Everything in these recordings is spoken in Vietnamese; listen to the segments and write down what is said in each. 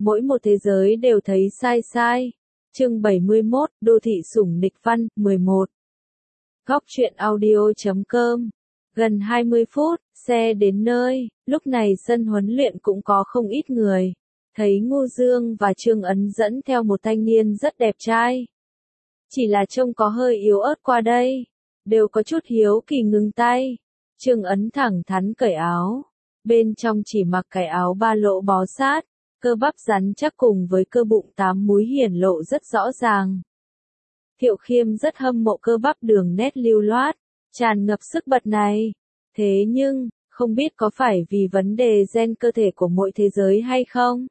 Mỗi một thế giới đều thấy sai sai. Chương 71, Đô thị sủng nịch văn, 11. Góc truyện audio.com. Gần 20 phút, xe đến nơi, lúc này sân huấn luyện cũng có không ít người. Thấy Ngô Dương và Trương Ấn dẫn theo một thanh niên rất đẹp trai. Chỉ là trông có hơi yếu ớt qua đây. Đều có chút hiếu kỳ ngừng tay. Trương Ấn thẳng thắn cởi áo. Bên trong chỉ mặc cái áo ba lỗ bó sát. Cơ bắp rắn chắc cùng với cơ bụng 8 múi hiển lộ rất rõ ràng. Thiệu Khiêm rất hâm mộ cơ bắp đường nét lưu loát, tràn ngập sức bật này. Thế nhưng, không biết có phải vì vấn đề gen cơ thể của mỗi thế giới hay không?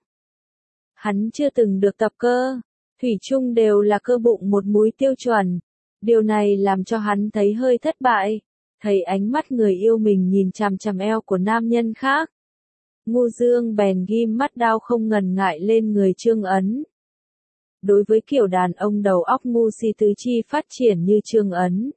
Hắn chưa từng được tập cơ, thủy chung đều là cơ bụng một múi tiêu chuẩn. Điều này làm cho hắn thấy hơi thất bại, thấy ánh mắt người yêu mình nhìn chằm chằm eo của nam nhân khác. Ngô Dương bèn ghim mắt đao không ngần ngại lên người Trương Ấn. Đối với kiểu đàn ông đầu óc ngu si tứ chi phát triển như Trương Ấn,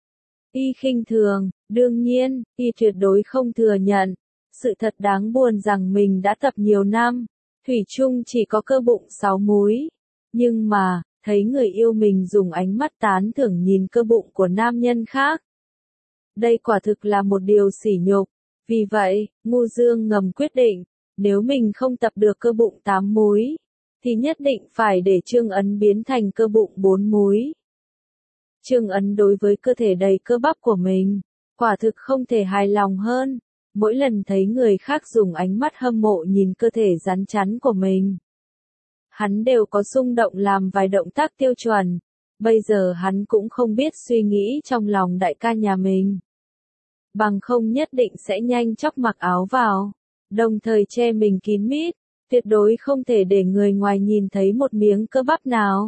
y khinh thường, đương nhiên, y tuyệt đối không thừa nhận. Sự thật đáng buồn rằng mình đã tập nhiều năm, thủy chung chỉ có cơ bụng 6 múi. Nhưng mà, thấy người yêu mình dùng ánh mắt tán thưởng nhìn cơ bụng của nam nhân khác. Đây quả thực là một điều sỉ nhục. Vì vậy, Ngô Dương ngầm quyết định, nếu mình không tập được cơ bụng 8 múi, thì nhất định phải để Trương Ấn biến thành cơ bụng 4 múi. Trương Ấn đối với cơ thể đầy cơ bắp của mình, quả thực không thể hài lòng hơn. Mỗi lần thấy người khác dùng ánh mắt hâm mộ nhìn cơ thể rắn chắn của mình, hắn đều có xung động làm vài động tác tiêu chuẩn. Bây giờ hắn cũng không biết suy nghĩ trong lòng đại ca nhà mình. Bằng không nhất định sẽ nhanh chóng mặc áo vào, đồng thời che mình kín mít, tuyệt đối không thể để người ngoài nhìn thấy một miếng cơ bắp nào.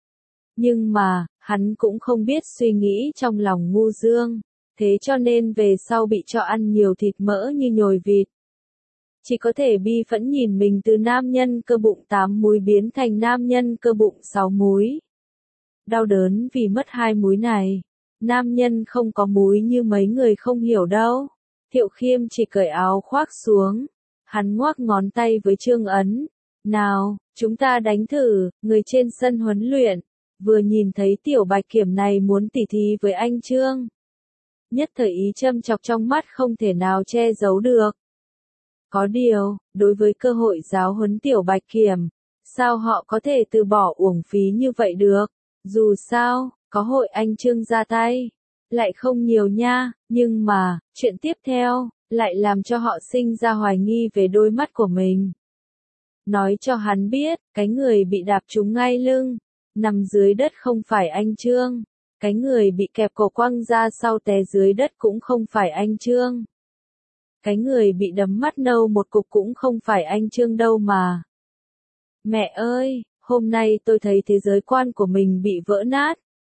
Nhưng mà, hắn cũng không biết suy nghĩ trong lòng Ngô Dương, thế cho nên về sau bị cho ăn nhiều thịt mỡ như nhồi vịt. Chỉ có thể bi phẫn nhìn mình từ nam nhân cơ bụng 8 múi biến thành nam nhân cơ bụng 6 múi. Đau đớn vì mất 2 múi này. Nam nhân không có múi như mấy người không hiểu đâu. Thiệu Khiêm chỉ cởi áo khoác xuống. Hắn ngoắc ngón tay với Trương Ấn. Nào, chúng ta đánh thử, người trên sân huấn luyện. Vừa nhìn thấy tiểu bạch kiểm này muốn tỉ thí với anh Trương. Nhất thời ý châm chọc trong mắt không thể nào che giấu được. Có điều, đối với cơ hội giáo huấn tiểu bạch kiểm, sao họ có thể từ bỏ uổng phí như vậy được? Dù sao, có hội anh Trương ra tay, lại không nhiều nha, nhưng mà, chuyện tiếp theo, lại làm cho họ sinh ra hoài nghi về đôi mắt của mình. Nói cho hắn biết, cái người bị đạp trúng ngay lưng, nằm dưới đất không phải anh Trương, cái người bị kẹp cổ quăng ra sau té dưới đất cũng không phải anh Trương. Cái người bị đấm mắt nâu một cục cũng không phải anh Trương đâu mà. Mẹ ơi, hôm nay tôi thấy thế giới quan của mình bị vỡ nát.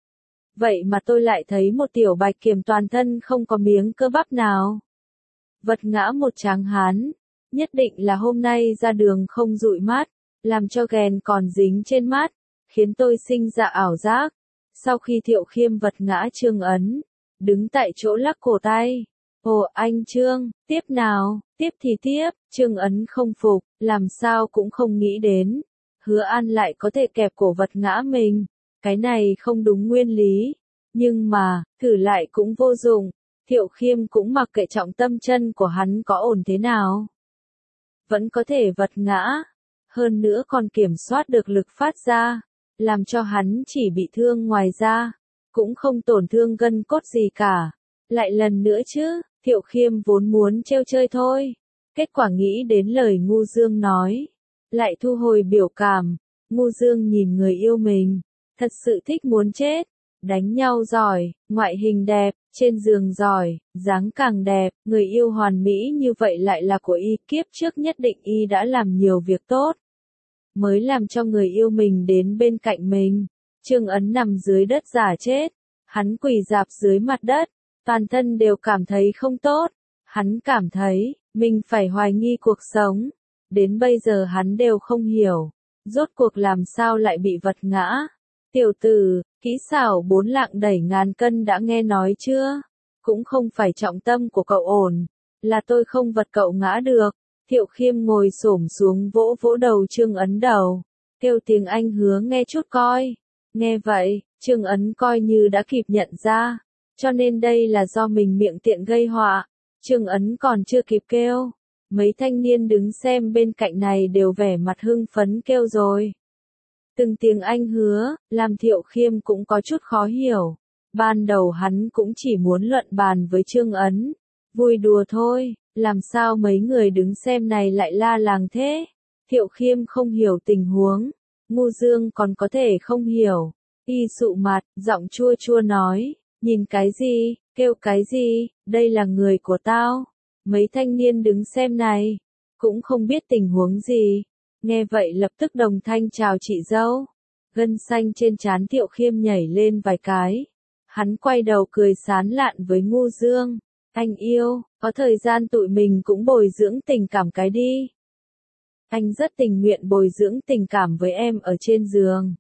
Vậy mà tôi lại thấy một tiểu bạch kiểm toàn thân không có miếng cơ bắp nào. Vật ngã một tráng hán, nhất định là hôm nay ra đường không dụi mắt, làm cho ghèn còn dính trên mắt, khiến tôi sinh ra ảo giác. Sau khi Thiệu Khiêm vật ngã Trương Ấn, đứng tại chỗ lắc cổ tay. Ồ anh Trương, tiếp nào, tiếp thì tiếp, Trương Ấn không phục, làm sao cũng không nghĩ đến. Hứa An lại có thể kẹp cổ vật ngã mình, cái này không đúng nguyên lý. Nhưng mà, thử lại cũng vô dụng, Thiệu Khiêm cũng mặc kệ trọng tâm chân của hắn có ổn thế nào. Vẫn có thể vật ngã, hơn nữa còn kiểm soát được lực phát ra, làm cho hắn chỉ bị thương ngoài ra, cũng không tổn thương gân cốt gì cả. Lại lần nữa chứ, Thiệu Khiêm vốn muốn trêu chơi thôi, kết quả nghĩ đến lời Ngô Dương nói, lại thu hồi biểu cảm. Ngô Dương nhìn người yêu mình, thật sự thích muốn chết. Đánh nhau giỏi, ngoại hình đẹp, trên giường giỏi, dáng càng đẹp, người yêu hoàn mỹ như vậy lại là của y. Kiếp trước nhất định y đã làm nhiều việc tốt, mới làm cho người yêu mình đến bên cạnh mình. Trương Ấn nằm dưới đất giả chết, hắn quỳ rạp dưới mặt đất, toàn thân đều cảm thấy không tốt. Hắn cảm thấy, mình phải hoài nghi cuộc sống. Đến bây giờ hắn đều không hiểu, rốt cuộc làm sao lại bị vật ngã. Tiểu tử, kỹ xảo 4 lạng đẩy ngàn cân đã nghe nói chưa? Cũng không phải trọng tâm của cậu ổn, là tôi không vật cậu ngã được. Thiệu Khiêm ngồi xổm xuống vỗ vỗ đầu Trương Ấn đầu, kêu tiếng anh hứa nghe chút coi. Nghe vậy, Trương Ấn coi như đã kịp nhận ra, cho nên đây là do mình miệng tiện gây họa. Trương Ấn còn chưa kịp kêu, mấy thanh niên đứng xem bên cạnh này đều vẻ mặt hưng phấn kêu rồi. Từng tiếng anh hứa, làm Thiệu Khiêm cũng có chút khó hiểu. Ban đầu hắn cũng chỉ muốn luận bàn với Trương Ấn, vui đùa thôi, làm sao mấy người đứng xem này lại la làng thế? Thiệu Khiêm không hiểu tình huống, Ngu Dương còn có thể không hiểu. Y sụ mặt, giọng chua chua nói, nhìn cái gì, kêu cái gì, đây là người của tao. Mấy thanh niên đứng xem này, cũng không biết tình huống gì. Nghe vậy lập tức đồng thanh chào chị dâu. Gân xanh trên trán Thiệu Khiêm nhảy lên vài cái. Hắn quay đầu cười sán lạn với Ngu Dương. Anh yêu, có thời gian tụi mình cũng bồi dưỡng tình cảm cái đi. Anh rất tình nguyện bồi dưỡng tình cảm với em ở trên giường.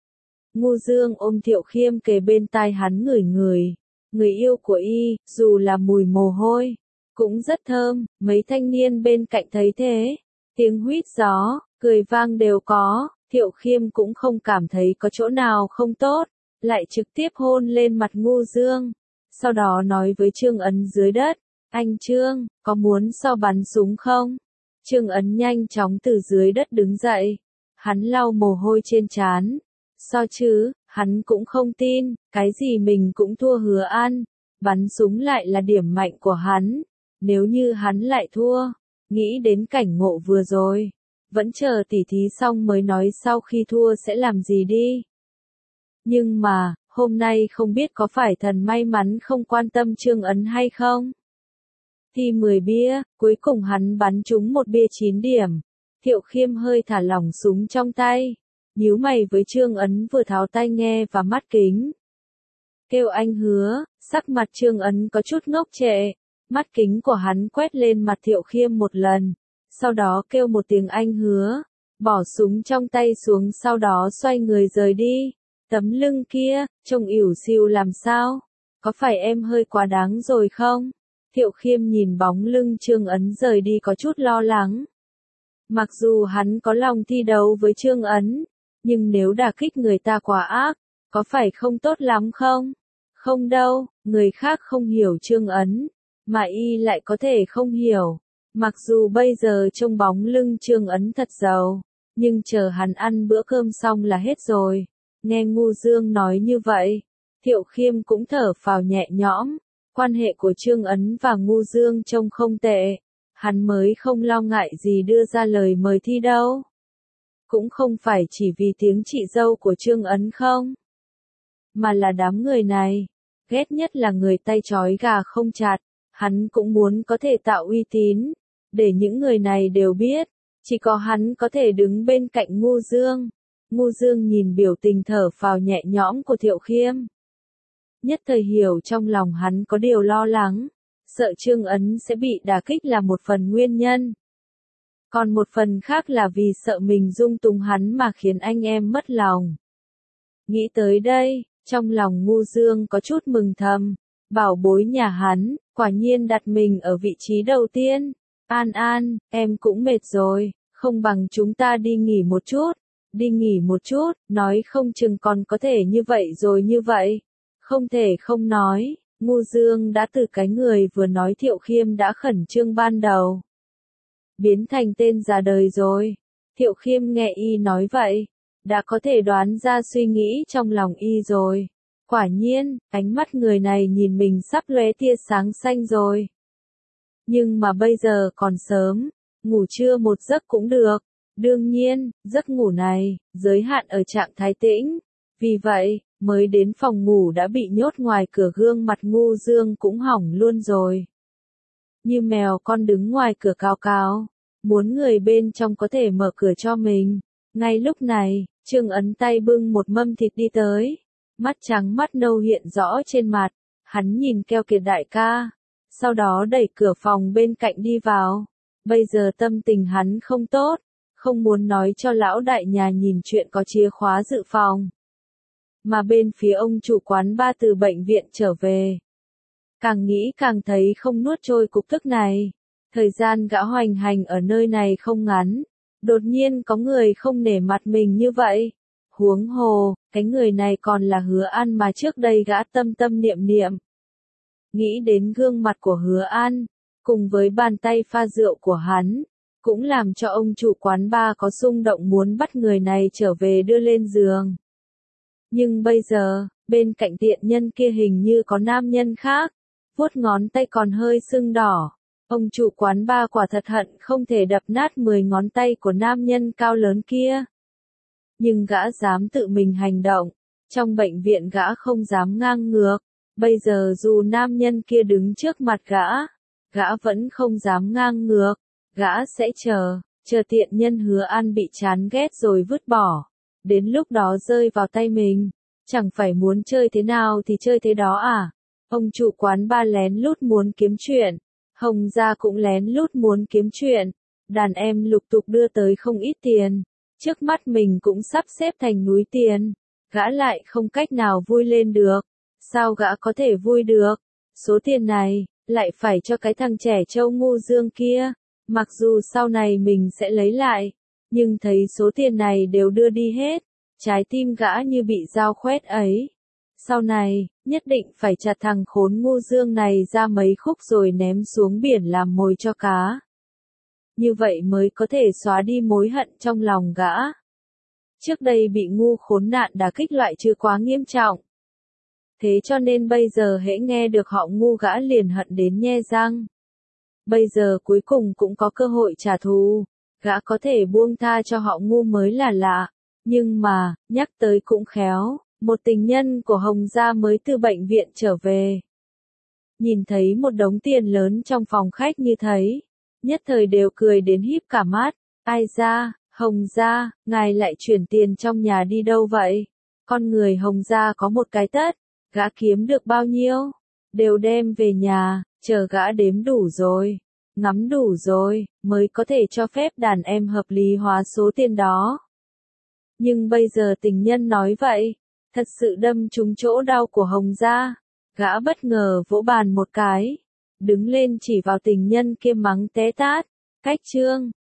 Ngu Dương ôm Thiệu Khiêm kề bên tai hắn ngửi ngửi. Người yêu của y, dù là mùi mồ hôi, cũng rất thơm. Mấy thanh niên bên cạnh thấy thế, tiếng huýt gió, cười vang đều có. Thiệu Khiêm cũng không cảm thấy có chỗ nào không tốt, lại trực tiếp hôn lên mặt Ngu Dương. Sau đó nói với Trương Ấn dưới đất, anh Trương, có muốn so bắn súng không? Trương Ấn nhanh chóng từ dưới đất đứng dậy, hắn lau mồ hôi trên trán. So chứ, hắn cũng không tin, cái gì mình cũng thua Hứa An, bắn súng lại là điểm mạnh của hắn. Nếu như hắn lại thua, nghĩ đến cảnh ngộ vừa rồi, vẫn chờ tỉ thí xong mới nói sau khi thua sẽ làm gì đi. Nhưng mà, hôm nay không biết có phải thần may mắn không quan tâm Trương Ấn hay không? Thi 10 bia, cuối cùng hắn bắn trúng một bia 9 điểm. Thiệu Khiêm hơi thả lỏng súng trong tay, nhíu mày với Trương Ấn vừa tháo tai nghe và mắt kính. Kêu anh Hứa, sắc mặt Trương Ấn có chút ngốc trệ, mắt kính của hắn quét lên mặt Thiệu Khiêm một lần, sau đó kêu một tiếng anh Hứa, bỏ súng trong tay xuống sau đó xoay người rời đi. Tấm lưng kia, trông ỉu xìu làm sao? Có phải em hơi quá đáng rồi không? Thiệu Khiêm nhìn bóng lưng Trương Ấn rời đi có chút lo lắng. Mặc dù hắn có lòng thi đấu với Trương Ấn, nhưng nếu đả kích người ta quá ác, có phải không tốt lắm không? Không đâu, người khác không hiểu Trương Ấn, mà y lại có thể không hiểu. Mặc dù bây giờ trông bóng lưng Trương Ấn thật giàu, nhưng chờ hắn ăn bữa cơm xong là hết rồi. Nghe Ngu Dương nói như vậy, Thiệu Khiêm cũng thở phào nhẹ nhõm. Quan hệ của Trương Ấn và Ngu Dương trông không tệ, hắn mới không lo ngại gì đưa ra lời mời thi đâu. Cũng không phải chỉ vì tiếng chị dâu của Trương Ấn không, mà là đám người này, ghét nhất là người tay trói gà không chặt, hắn cũng muốn có thể tạo uy tín, để những người này đều biết, chỉ có hắn có thể đứng bên cạnh Ngu Dương. Ngu Dương nhìn biểu tình thở phào nhẹ nhõm của Thiệu Khiêm. Nhất thời hiểu trong lòng hắn có điều lo lắng, sợ Trương Ấn sẽ bị đả kích là một phần nguyên nhân. Còn một phần khác là vì sợ mình dung túng hắn mà khiến anh em mất lòng. Nghĩ tới đây, trong lòng Ngu Dương có chút mừng thầm, bảo bối nhà hắn, quả nhiên đặt mình ở vị trí đầu tiên. An An, em cũng mệt rồi, không bằng chúng ta đi nghỉ một chút. Đi nghỉ một chút, nói không chừng còn có thể như vậy rồi như vậy. Không thể không nói, Ngu Dương đã từ cái người vừa nói Thiệu Khiêm đã khẩn trương ban đầu, biến thành tên già đời rồi. Thiệu Khiêm nghe y nói vậy, đã có thể đoán ra suy nghĩ trong lòng y rồi. Quả nhiên, ánh mắt người này nhìn mình sắp lóe tia sáng xanh rồi. Nhưng mà bây giờ còn sớm, ngủ trưa một giấc cũng được. Đương nhiên, giấc ngủ này, giới hạn ở trạng thái tĩnh. Vì vậy, mới đến phòng ngủ đã bị nhốt ngoài cửa, gương mặt Ngu Dương cũng hỏng luôn rồi. Như mèo con đứng ngoài cửa cao cao, muốn người bên trong có thể mở cửa cho mình. Ngay lúc này, Trương Ấn tay bưng một mâm thịt đi tới. Mắt trắng mắt nâu hiện rõ trên mặt, hắn nhìn Keo Kiệt đại ca. Sau đó đẩy cửa phòng bên cạnh đi vào. Bây giờ tâm tình hắn không tốt, không muốn nói cho lão đại nhà nhìn chuyện có chìa khóa dự phòng. Mà bên phía ông chủ quán ba từ bệnh viện trở về. Càng nghĩ càng thấy không nuốt trôi cục tức này. Thời gian gã hoành hành ở nơi này không ngắn, đột nhiên có người không nể mặt mình như vậy. Huống hồ, cái người này còn là Hứa An mà trước đây gã tâm tâm niệm niệm. Nghĩ đến gương mặt của Hứa An, cùng với bàn tay pha rượu của hắn, cũng làm cho ông chủ quán bar có xung động muốn bắt người này trở về đưa lên giường. Nhưng bây giờ, bên cạnh tiện nhân kia hình như có nam nhân khác, vuốt ngón tay còn hơi sưng đỏ. Ông chủ quán bar quả thật hận không thể đập nát 10 ngón tay của nam nhân cao lớn kia. Nhưng gã dám tự mình hành động, trong bệnh viện gã không dám ngang ngược, bây giờ dù nam nhân kia đứng trước mặt gã vẫn không dám ngang ngược, gã sẽ chờ tiện nhân Hứa An bị chán ghét rồi vứt bỏ, đến lúc đó rơi vào tay mình, chẳng phải muốn chơi thế nào thì chơi thế đó à. Ông chủ quán bar lén lút muốn kiếm chuyện, Hồng gia cũng lén lút muốn kiếm chuyện, đàn em lục tục đưa tới không ít tiền, trước mắt mình cũng sắp xếp thành núi tiền, gã lại không cách nào vui lên được, sao gã có thể vui được, số tiền này, lại phải cho cái thằng trẻ trâu ngu dương kia, mặc dù sau này mình sẽ lấy lại, nhưng thấy số tiền này đều đưa đi hết, trái tim gã như bị dao khoét ấy. Sau này, nhất định phải chặt thằng khốn ngu dương này ra mấy khúc rồi ném xuống biển làm mồi cho cá. Như vậy mới có thể xóa đi mối hận trong lòng gã. Trước đây bị ngu khốn nạn đả kích loại chưa quá nghiêm trọng. Thế cho nên bây giờ hễ nghe được họ ngu gã liền hận đến nhe răng. Bây giờ cuối cùng cũng có cơ hội trả thù, gã có thể buông tha cho họ ngu mới là lạ. Nhưng mà, nhắc tới cũng khéo, một tình nhân của Hồng gia mới từ bệnh viện trở về. Nhìn thấy một đống tiền lớn trong phòng khách như thấy, nhất thời đều cười đến híp cả mắt. Ai ra, Hồng gia, ngài lại chuyển tiền trong nhà đi đâu vậy? Con người Hồng gia có một cái tất, gã kiếm được bao nhiêu, đều đem về nhà, chờ gã đếm đủ rồi, ngắm đủ rồi, mới có thể cho phép đàn em hợp lý hóa số tiền đó. Nhưng bây giờ tình nhân nói vậy, thật sự đâm trúng chỗ đau của Hồng gia, gã bất ngờ vỗ bàn một cái, đứng lên chỉ vào tình nhân kia mắng té tát, cách chương.